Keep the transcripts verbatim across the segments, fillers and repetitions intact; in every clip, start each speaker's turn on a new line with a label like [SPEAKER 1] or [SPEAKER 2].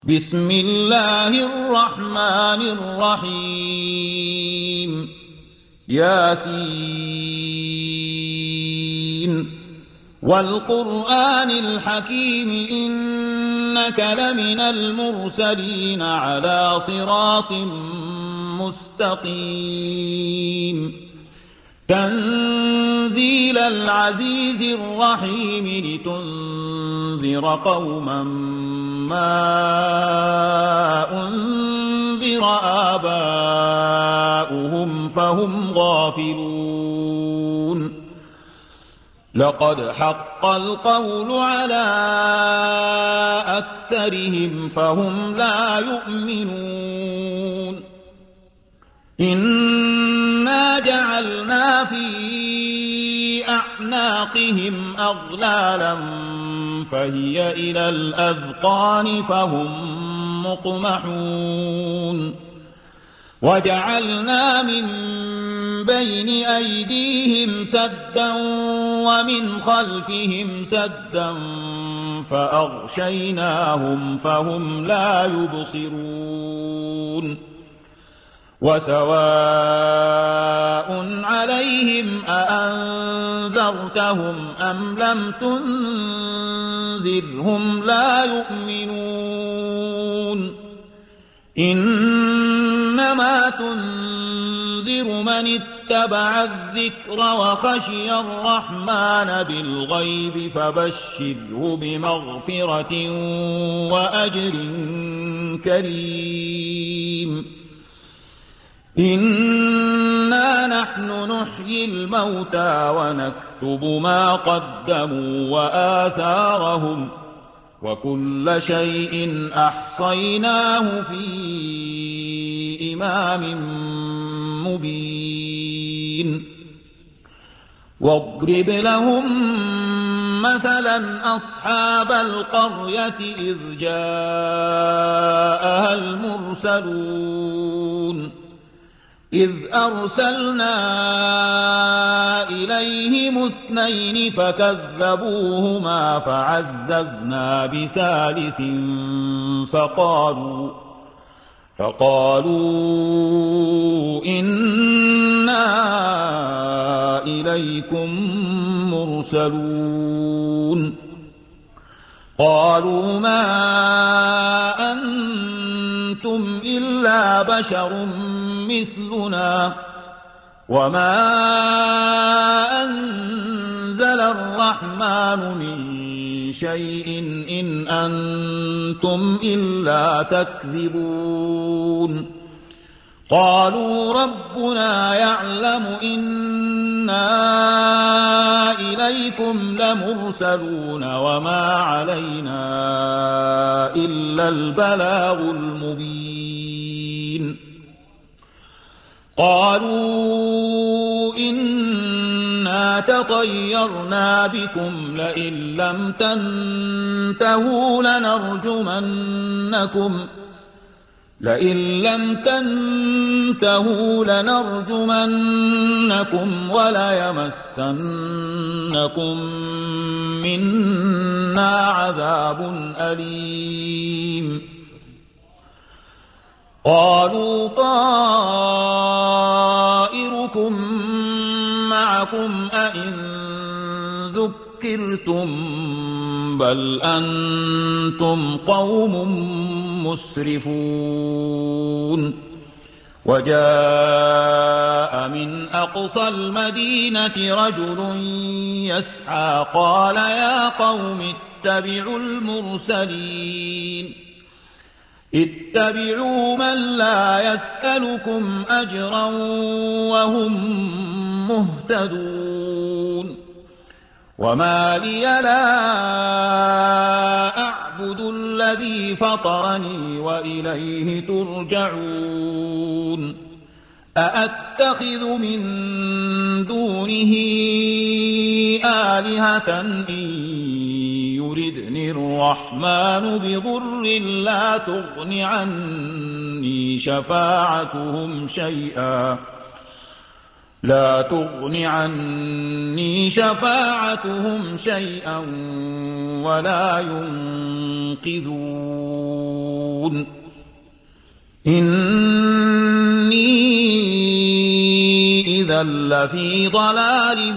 [SPEAKER 1] بسم الله الرحمن الرحيم ياسين والقرآن الحكيم إنك لمن المرسلين على صراط مستقيم تنزيل العزيز الرحيم لتنذر قوما ما أنذر آباؤهم فهم غافلون لقد حق القول على أكثرهم فهم لا يؤمنون إنا جعلنا في أعناقهم أغلالا فهي إلى الأذقان فهم مقمحون وجعلنا من بين أيديهم سدا ومن خلفهم سدا فأغشيناهم فهم لا يبصرون وسواء عليهم أأنذرتهم أم لم تنذرهم لا يؤمنون إنما تنذر من اتبع الذكر وخشي الرحمن بالغيب فبشره بمغفرة وأجر كريم إنا نحن نحيي الموتى ونكتب ما قدموا وآثارهم وكل شيء أحصيناه في إمام مبين واضرب لهم مثلا أصحاب القرية إذ جاءها المرسلون إذ أرسلنا إليهم اثنين فكذبوهما فعززنا بثالث فقالوا فقالوا إنا إليكم مرسلون قالوا ما أنتم إلا بشر مثلنا وما أنزل الرحمن من شيء إن أنتم إلا تكذبون قالوا ربنا يعلم إنا إليكم لمرسلون وما علينا إلا البلاغ المبين قالوا إنا تطيرنا بكم لئن لم تنتهوا لنرجمنكم لئن لم تنتهوا لنرجمنكم وليمسنكم منا عذاب أليم قالوا طائركم معكم أئن ذكرتم بل أنتم قوم مسرفون وجاء من أقصى المدينة رجل يسعى قال يا قوم اتبعوا المرسلين اتبعوا من لا يسألكم أجرا وهم مهتدون وما لي لا أعبد الذي فطرني وإليه ترجعون أأتخذ من دونه آلهة إن يردني الرحمن بضر لا تغن عني شفاعتهم شيئا لا تغن عني شفاعتهم شيئا ولا ينقذون إني إذا لفي ضلال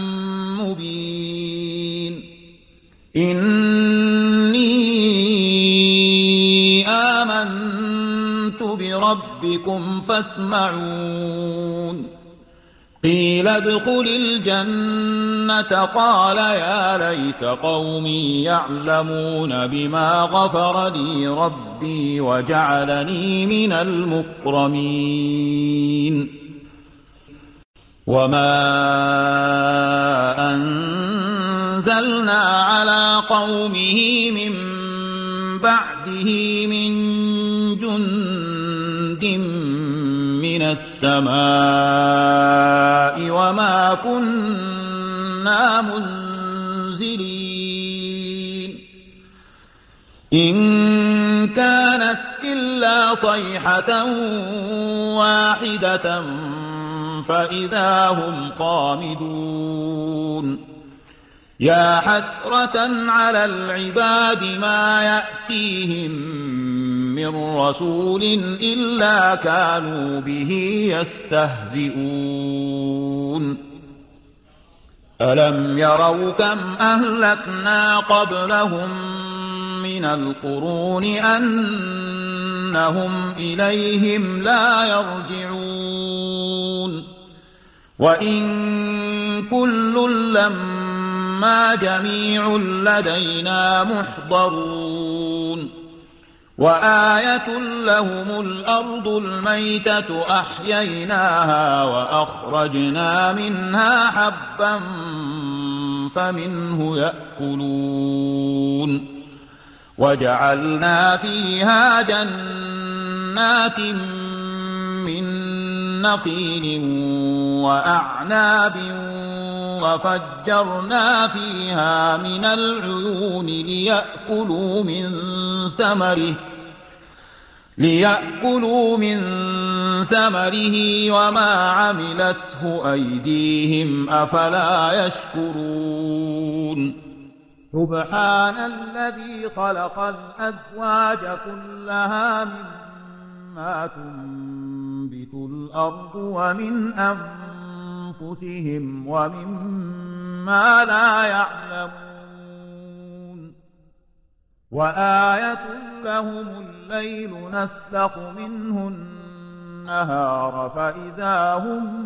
[SPEAKER 1] مبين إني آمنت بربكم فاسمعون قيل ادخل الجنة قال يا ليت قومي يعلمون بما غفر لي ربي وجعلني من المكرمين وما أنزلنا على قومه من بعده من جند من السماء وما كنا منزلين إن كانت إلا صيحة واحدة فإذا هم خامدون يا حسرة على العباد ما يأتيهم من رسول إلا كانوا به يستهزئون ألم يروا كم أهلكنا قبلهم من القرون أنهم إليهم لا يرجعون وإن كل لما جميع لدينا محضرون وآية لهم الأرض الميتة أحييناها وأخرجنا منها حبا فمنه يأكلون وجعلنا فيها جنات من نخيل وأعناب وفجرنا فيها من العيون ليأكلوا من ثمره ليأكلوا من ثمره وما عملته أيديهم أفلا يشكرون سبحان الذي خلق الأزواج كلها مما تنبت الأرض ومن أنفسهم ومما لا يعلمون وآية لهم الليل نسلخ منه النهار فإذا هم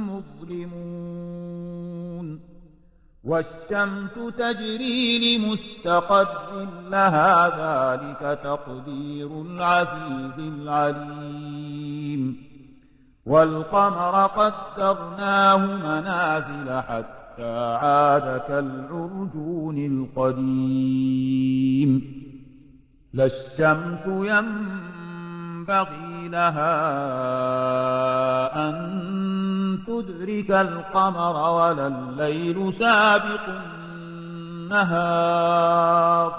[SPEAKER 1] مظلمون والشمس تجري لمستقر لها ذلك تقدير العزيز العليم والقمر قدرناه منازل حتى عاد كالعرجون القديم لا الشمس ينبغي لها أن تدرك القمر ولا الليل سابق النهار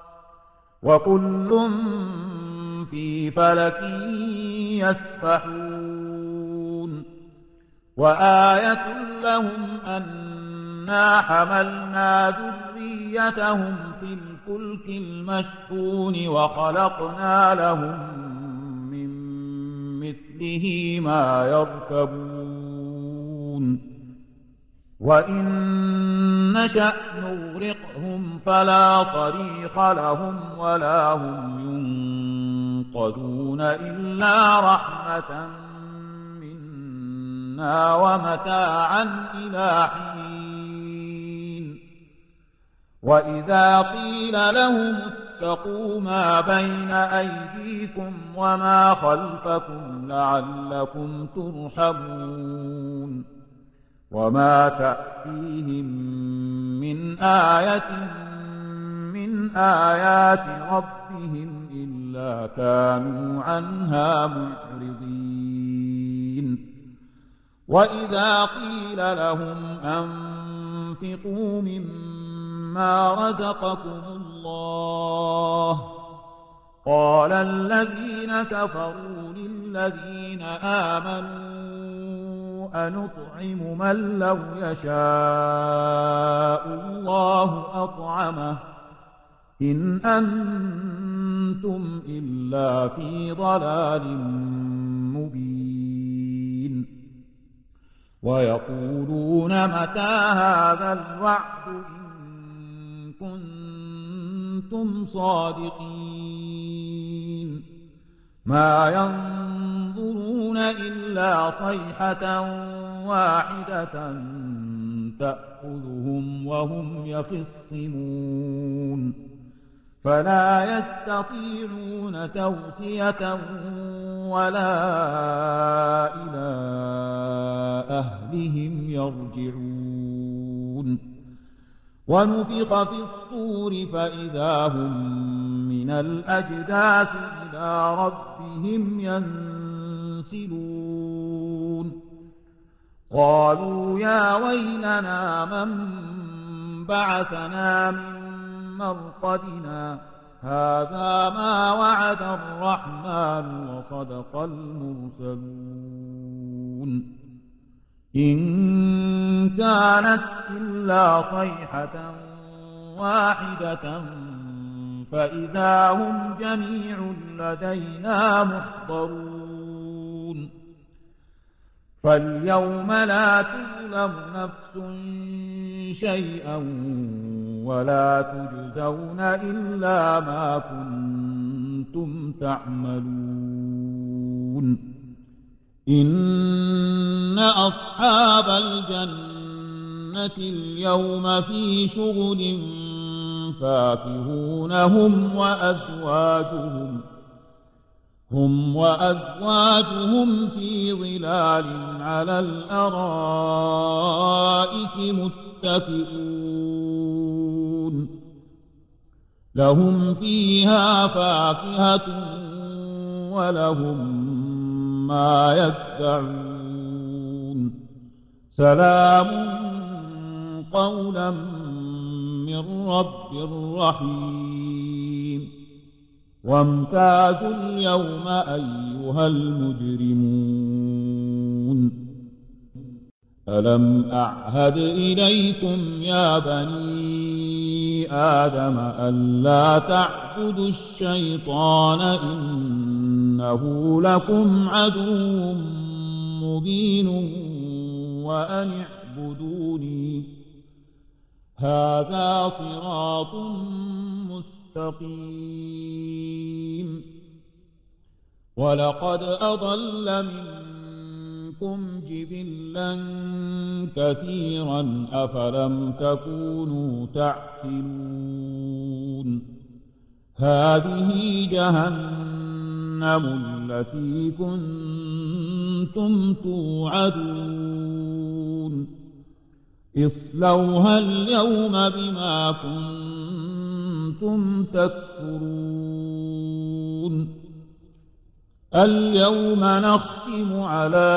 [SPEAKER 1] وكل في فلك يسبحون وآية لهم أنا حملنا ذريتهم في الفلك المشحون وخلقنا لهم من مثله ما يركبون وإن نشأ نغرقهم فلا طريق لهم ولا هم ينقذون إلا رحمة منا ومتاعا إلى حين وإذا قيل لهم اتقوا ما بين أيديكم وما خلفكم لعلكم ترحمون وما تأتيهم من آية من آيات ربهم إلا كانوا عنها معرضين وإذا قيل لهم أنفقوا مما رزقكم الله قال الذين كفروا للذين آمنوا أنطعم من لو يشاء الله أطعمه إن أنتم إلا في ضلال مبين ويقولون متى هذا الوعد إن كنتم صادقين ما ينظرون إلا صيحة واحدة تأخذهم وهم يخصمون فلا يستطيعون توصية ولا إلى أهلهم يرجعون ونفخ في الصور فإذا هم من الأجداث إلى ربهم ينسلون قالوا يا ويلنا من بعثنا من مرقدنا هذا ما وعد الرحمن وصدق المرسلون إن كانت إلا صيحة واحدة فإذا هم جميع لدينا محضرون فاليوم لا تظلم نفس شيئا ولا تجزون إلا ما كنتم تعملون إن أصحاب الجنة اليوم في شغل فاكهون هم وأزواجهم هم وأزواجهم في ظلال على الأرائك متكئون لهم فيها فاكهة ولهم ما يدعون سلام قولا من رب رحيم وامتازوا اليوم أيها المجرمون ألم أعهد إليكم يا بني آدم ألا تعبدوا الشيطان إنه لكم عدو مبين وأن اعبدوني هذا صراط مستقيم ولقد أضل منكم جبلا كثيرا أفلم تكونوا تعقلون هذه جهنم التي كنتم توعدون اصلوها اليوم بما كنتم تكفرون اليوم نختم على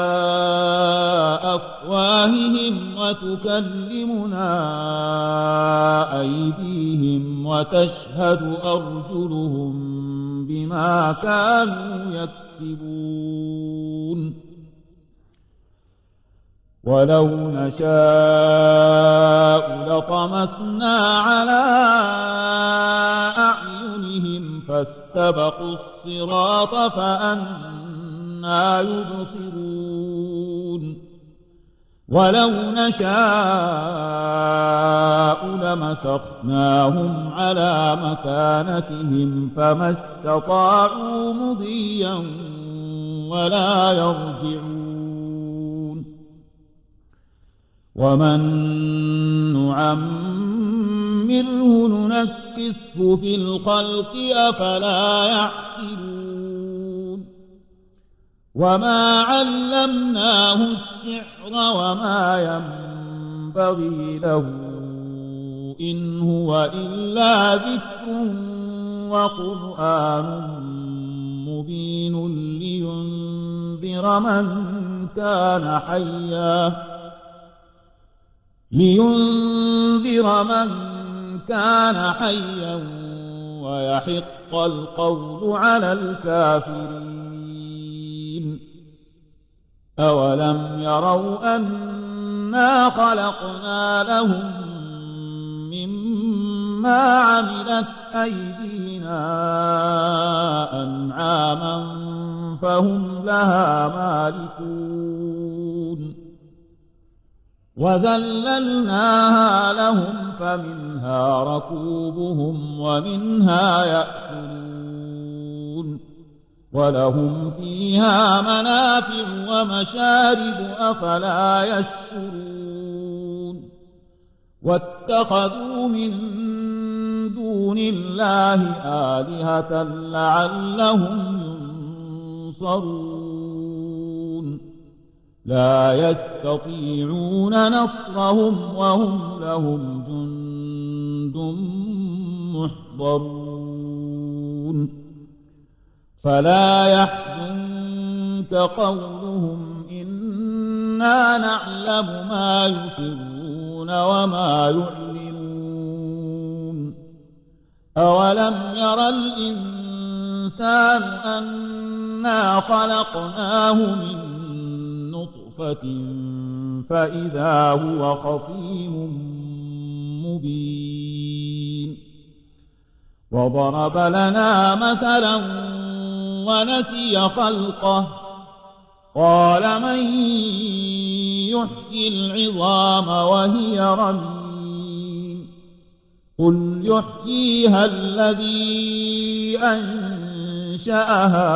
[SPEAKER 1] أفواههم وتكلمنا أيديهم وتشهد أرجلهم بما كانوا يكسبون ولو نشاء لطمسنا على أعينهم فاستبقوا الصراط فأنى يبصرون ولو نشاء لمسخناهم على مكانتهم فما استطاعوا مضيا ولا يرجعون ومن نعمره ننكسه في الخلق أفلا يعقلون وما علمناه الشعر وما ينبغي له إن هو إلا ذكر وقرآن مبين لينذر من كان حيا لينذر من كان حيا ويحق القول على الكافرين أولم يروا أنا خلقنا لهم مما عملت أيدينا فيها أنعاما فهم لها مالكون وذللناها لهم فمنها ركوبهم ومنها يأكلون ولهم فيها منافع ومشارب أفلا يشكرون واتخذوا من دون الله آلهة لعلهم ينصرون لا يستطيعون نصرهم وهم لهم جند محضرون فلا يحزنك قولهم إنا نعلم ما يسرون وما يعلنون أولم ير الإنسان أنا خلقناه من نطفة فإذا هو خصيم مبين وضرب لنا مثلا ونسي خلقه قال من يحيي العظام وهي رميم قل يحييها الذي أنشأها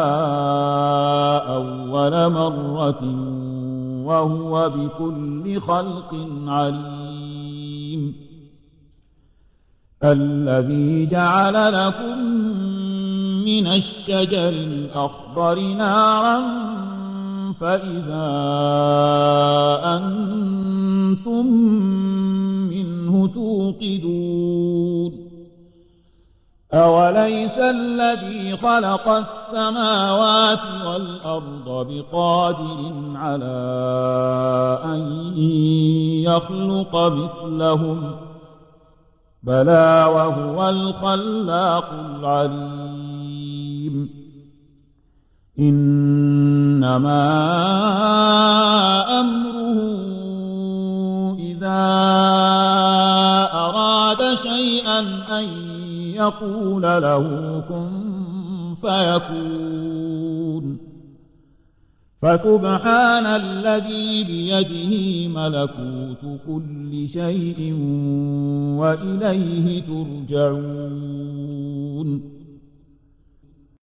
[SPEAKER 1] أول مرة وهو بكل خلق عليم الذي جعل لكم من الشجر الأخضر نارا فإذا أنتم منه توقدون أوليس الذي خلق السماوات والأرض بقادر على أن يخلق مثلهم بلى وهو الخلاق العليم إنما أمره إذا أراد شيئا أن يقول له كن فيكون فسبحان الذي بيده ملكوت كل شيء وإليه ترجعون